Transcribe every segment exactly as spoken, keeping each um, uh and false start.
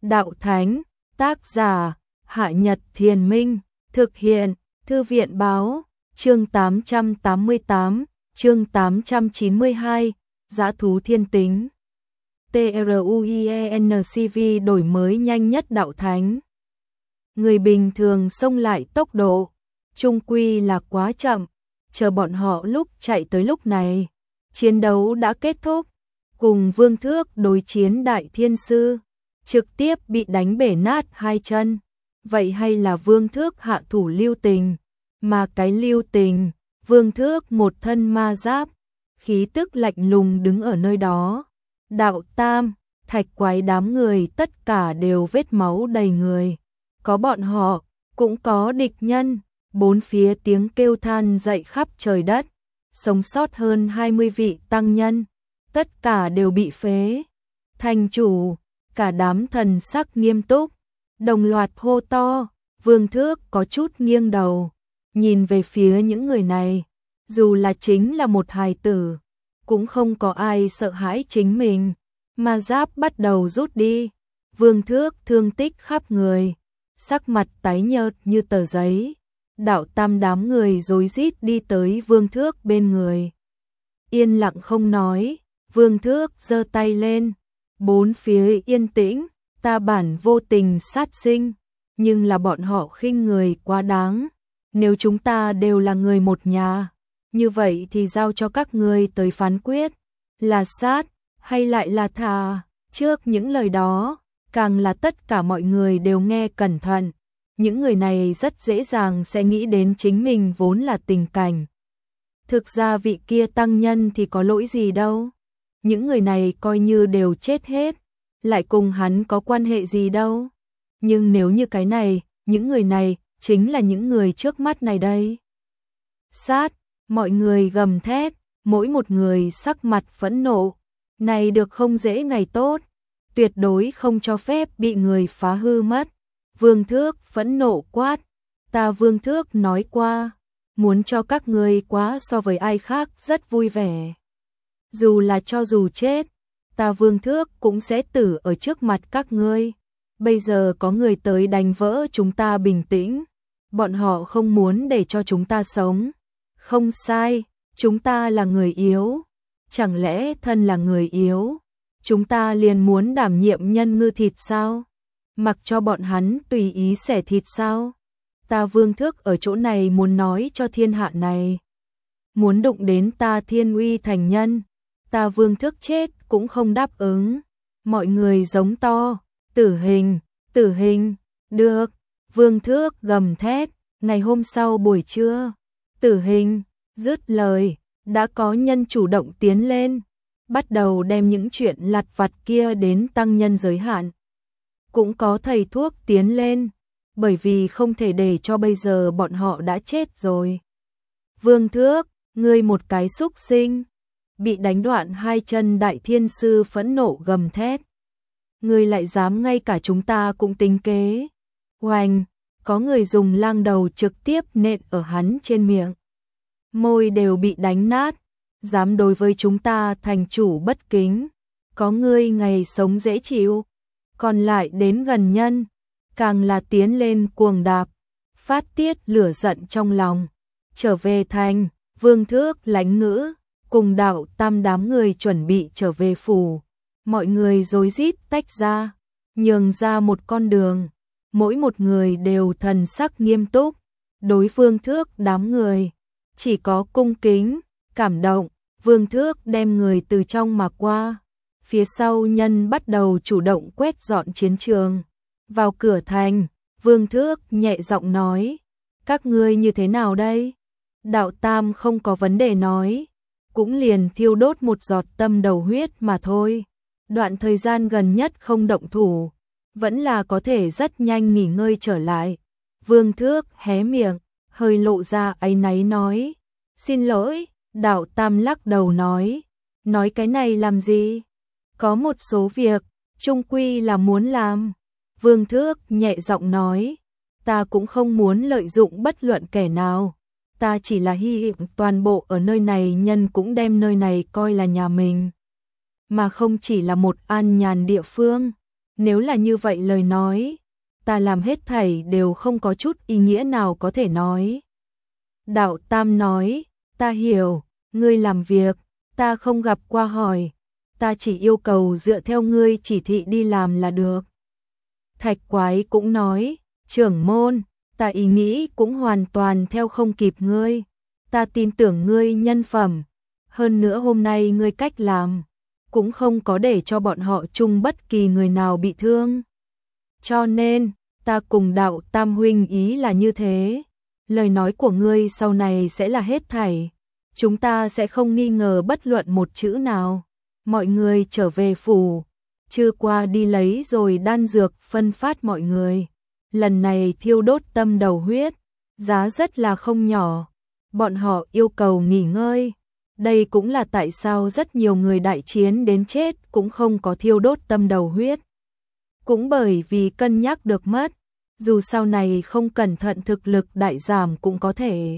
Đạo Thánh, tác giả, Hạ Nhật Thiền Minh, thực hiện, Thư viện Báo, chương tám trăm tám mươi tám, chương tám trăm chín mươi hai, Dã thú thiên tính. TRUIENCV đổi mới nhanh nhất Đạo Thánh. Người bình thường xông lại tốc độ, chung quy là quá chậm, chờ bọn họ lúc chạy tới lúc này. Chiến đấu đã kết thúc, cùng Vương Thước đối chiến Đại Thiên Sư, trực tiếp bị đánh bể nát hai chân. Vậy hay là Vương Thước hạ thủ lưu tình, mà cái lưu tình, Vương Thước một thân ma giáp, khí tức lạnh lùng đứng ở nơi đó. Đạo Tam, Thạch Quái đám người tất cả đều vết máu đầy người, có bọn họ, cũng có địch nhân, bốn phía tiếng kêu than dậy khắp trời đất, sống sót hơn hai mươi vị tăng nhân, tất cả đều bị phế. Thành chủ, cả đám thần sắc nghiêm túc, đồng loạt hô to. Vương Thước có chút nghiêng đầu, nhìn về phía những người này, dù là chính là một hài tử, cũng không có ai sợ hãi chính mình. Ma giáp bắt đầu rút đi, Vương Thước thương tích khắp người, sắc mặt tái nhợt như tờ giấy. Đạo Tam đám người rối rít đi tới Vương Thước bên người, yên lặng không nói. Vương Thước giơ tay lên, bốn phía yên tĩnh. Ta bản vô tình sát sinh, nhưng là bọn họ khinh người quá đáng. Nếu chúng ta đều là người một nhà, như vậy thì giao cho các ngươi tới phán quyết, là sát hay lại là thà. Trước những lời đó, càng là tất cả mọi người đều nghe cẩn thận. Những người này rất dễ dàng sẽ nghĩ đến chính mình vốn là tình cảnh. Thực ra vị kia tăng nhân thì có lỗi gì đâu. Những người này coi như đều chết hết, lại cùng hắn có quan hệ gì đâu. Nhưng nếu như cái này, những người này chính là những người trước mắt này đây. Sát, mọi người gầm thét, mỗi một người sắc mặt phẫn nộ. Này được không dễ ngày tốt, tuyệt đối không cho phép bị người phá hư mất. Vương Thước phẫn nộ quát, ta Vương Thước nói qua, muốn cho các ngươi quá so với ai khác rất vui vẻ. Dù là cho dù chết, ta Vương Thước cũng sẽ tử ở trước mặt các ngươi. Bây giờ có người tới đánh vỡ chúng ta bình tĩnh, bọn họ không muốn để cho chúng ta sống. Không sai, chúng ta là người yếu. Chẳng lẽ thân là người yếu, chúng ta liền muốn đảm nhiệm nhân ngư thịt sao? Mặc cho bọn hắn tùy ý xẻ thịt sao? Ta Vương Thước ở chỗ này muốn nói cho thiên hạ này, muốn đụng đến ta Thiên Uy thành nhân, ta Vương Thước chết cũng không đáp ứng. Mọi người giống to, tử hình, tử hình, được. Vương Thước gầm thét. Ngày hôm sau buổi trưa, tử hình, dứt lời, đã có nhân chủ động tiến lên, bắt đầu đem những chuyện lặt vặt kia đến tăng nhân giới hạn. Cũng có thầy thuốc tiến lên, bởi vì không thể để cho bây giờ bọn họ đã chết rồi. Vương Thước, ngươi một cái xúc sinh. Bị đánh đoạn hai chân Đại Thiên Sư phẫn nộ gầm thét. Ngươi lại dám ngay cả chúng ta cũng tính kế. Oanh, có người dùng lang đầu trực tiếp nện ở hắn trên miệng. Môi đều bị đánh nát, dám đối với chúng ta thành chủ bất kính. Có ngươi ngày sống dễ chịu, còn lại đến gần nhân, càng là tiến lên cuồng đạp, phát tiết lửa giận trong lòng. Trở về thành, Vương Thước lãnh ngữ, cùng Đạo Tam đám người chuẩn bị trở về phủ. Mọi người rối rít tách ra, nhường ra một con đường, mỗi một người đều thần sắc nghiêm túc. Đối Vương Thước đám người, chỉ có cung kính, cảm động. Vương Thước đem người từ trong mà qua, phía sau nhân bắt đầu chủ động quét dọn chiến trường. Vào cửa thành, Vương Thước nhẹ giọng nói, các ngươi như thế nào đây? Đạo Tam không có vấn đề nói, cũng liền thiêu đốt một giọt tâm đầu huyết mà thôi. Đoạn thời gian gần nhất không động thủ, vẫn là có thể rất nhanh nghỉ ngơi trở lại. Vương Thước hé miệng, hơi lộ ra áy náy nói, xin lỗi. Đạo Tam lắc đầu nói, nói cái này làm gì? Có một số việc, chung quy là muốn làm. Vương Thước nhẹ giọng nói, ta cũng không muốn lợi dụng bất luận kẻ nào. Ta chỉ là hy vọng toàn bộ ở nơi này nhân cũng đem nơi này coi là nhà mình, mà không chỉ là một an nhàn địa phương. Nếu là như vậy lời nói, ta làm hết thảy đều không có chút ý nghĩa nào có thể nói. Đạo Tam nói, ta hiểu, ngươi làm việc, ta không gặp qua hỏi, ta chỉ yêu cầu dựa theo ngươi chỉ thị đi làm là được. Thạch Quái cũng nói, trưởng môn, ta ý nghĩ cũng hoàn toàn theo không kịp ngươi, ta tin tưởng ngươi nhân phẩm, hơn nữa hôm nay ngươi cách làm, cũng không có để cho bọn họ chung bất kỳ người nào bị thương. Cho nên, ta cùng Đạo Tam huynh ý là như thế, lời nói của ngươi sau này sẽ là hết thảy, chúng ta sẽ không nghi ngờ bất luận một chữ nào. Mọi người trở về phủ, trưa qua đi lấy rồi đan dược phân phát mọi người. Lần này thiêu đốt tâm đầu huyết, giá rất là không nhỏ, bọn họ yêu cầu nghỉ ngơi. Đây cũng là tại sao rất nhiều người đại chiến đến chết cũng không có thiêu đốt tâm đầu huyết. Cũng bởi vì cân nhắc được mất, dù sau này không cẩn thận thực lực đại giảm cũng có thể.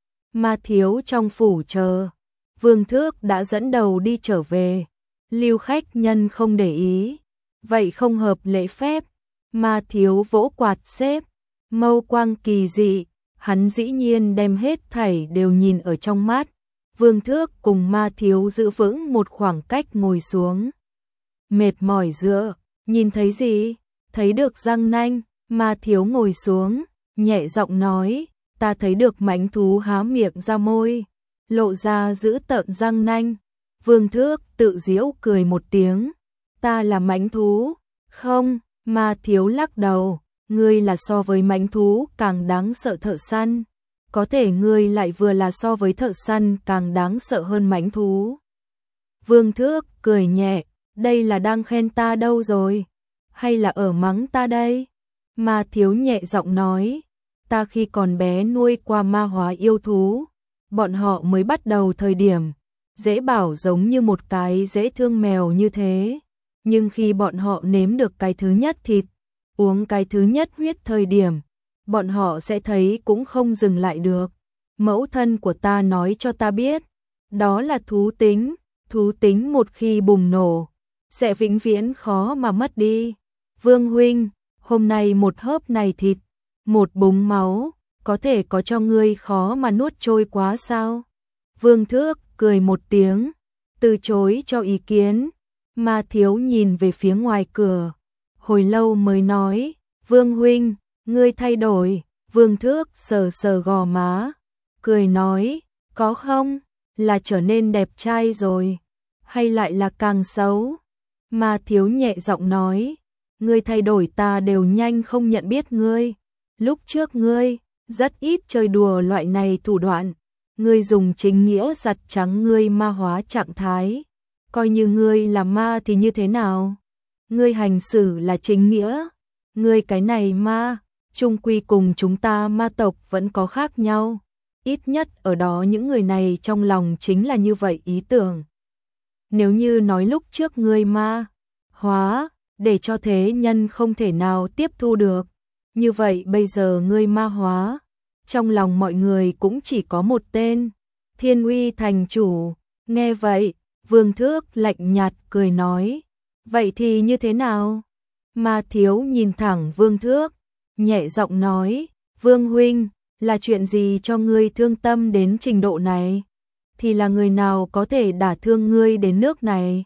Ma Thiếu trong phủ chờ, Vương Thước đã dẫn đầu đi trở về, Lưu khách nhân không để ý, vậy không hợp lễ phép. Ma Thiếu vỗ quạt xếp, mâu quang kỳ dị, hắn dĩ nhiên đem hết thảy đều nhìn ở trong mắt. Vương Thước cùng Ma Thiếu giữ vững một khoảng cách ngồi xuống. Mệt mỏi dựa, nhìn thấy gì? Thấy được răng nanh. Ma Thiếu ngồi xuống, nhẹ giọng nói, ta thấy được mãnh thú há miệng ra môi, lộ ra giữ tợn răng nanh. Vương Thước tự giễu cười một tiếng, ta là mãnh thú? Không. Ma Thiếu lắc đầu, ngươi là so với mãnh thú càng đáng sợ thợ săn, có thể ngươi lại vừa là so với thợ săn càng đáng sợ hơn mãnh thú. Vương Thước cười nhẹ, đây là đang khen ta đâu rồi, hay là ở mắng ta đây? Ma Thiếu nhẹ giọng nói, ta khi còn bé nuôi qua ma hóa yêu thú, bọn họ mới bắt đầu thời điểm, dễ bảo giống như một cái dễ thương mèo như thế. Nhưng khi bọn họ nếm được cái thứ nhất thịt, uống cái thứ nhất huyết thời điểm, bọn họ sẽ thấy cũng không dừng lại được. Mẫu thân của ta nói cho ta biết, đó là thú tính, thú tính một khi bùng nổ, sẽ vĩnh viễn khó mà mất đi. Vương huynh, hôm nay một hớp này thịt, một búng máu, có thể có cho ngươi khó mà nuốt trôi quá sao? Vương Thước cười một tiếng, từ chối cho ý kiến. Ma Thiếu nhìn về phía ngoài cửa, hồi lâu mới nói, Vương huynh, ngươi thay đổi. Vương Thước sờ sờ gò má, cười nói, có không, là trở nên đẹp trai rồi, hay lại là càng xấu? Ma Thiếu nhẹ giọng nói, ngươi thay đổi ta đều nhanh không nhận biết ngươi. Lúc trước ngươi rất ít chơi đùa loại này thủ đoạn, ngươi dùng chính nghĩa giặt trắng ngươi ma hóa trạng thái. Coi như ngươi là ma thì như thế nào? Ngươi hành xử là chính nghĩa. Ngươi cái này ma, chung quy cùng chúng ta ma tộc vẫn có khác nhau. Ít nhất ở đó những người này trong lòng chính là như vậy ý tưởng. Nếu như nói lúc trước ngươi ma hóa, để cho thế nhân không thể nào tiếp thu được. Như vậy bây giờ ngươi ma hóa, trong lòng mọi người cũng chỉ có một tên, Thiên Uy thành chủ. Nghe vậy, Vương Thước lạnh nhạt cười nói, vậy thì như thế nào? Ma Thiếu nhìn thẳng Vương Thước, nhẹ giọng nói, Vương huynh, là chuyện gì cho ngươi thương tâm đến trình độ này? Thì là người nào có thể đả thương ngươi đến nước này?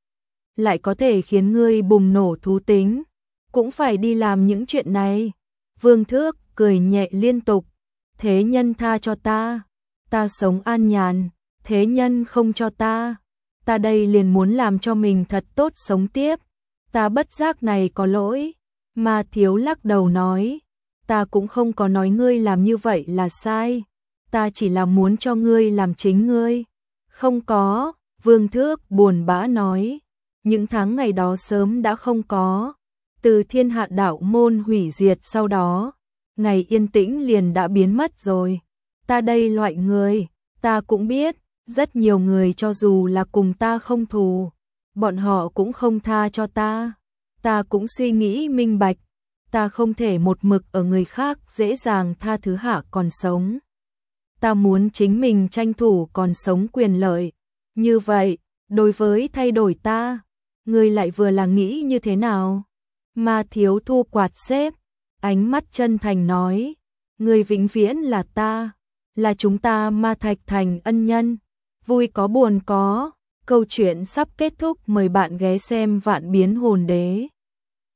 Lại có thể khiến ngươi bùng nổ thú tính, cũng phải đi làm những chuyện này. Vương Thước cười nhẹ liên tục, thế nhân tha cho ta, ta sống an nhàn, thế nhân không cho ta. Ta đây liền muốn làm cho mình thật tốt sống tiếp, ta bất giác này có lỗi. Ma Thiếu lắc đầu nói, ta cũng không có nói ngươi làm như vậy là sai, ta chỉ là muốn cho ngươi làm chính ngươi. Không có, Vương Thước buồn bã nói, những tháng ngày đó sớm đã không có, từ Thiên Hạ đạo môn hủy diệt sau đó, ngày yên tĩnh liền đã biến mất rồi. Ta đây loại người, ta cũng biết, rất nhiều người cho dù là cùng ta không thù, bọn họ cũng không tha cho ta. Ta cũng suy nghĩ minh bạch, ta không thể một mực ở người khác dễ dàng tha thứ hạ còn sống. Ta muốn chính mình tranh thủ còn sống quyền lợi. Như vậy, đối với thay đổi ta, ngươi lại vừa là nghĩ như thế nào? Ma thiếu thu quạt xếp, ánh mắt chân thành nói, người vĩnh viễn là ta, là chúng ta Ma Thạch Thành ân nhân, vui có buồn có. Câu chuyện sắp kết thúc, mời bạn ghé xem Vạn Biến Hồn Đế.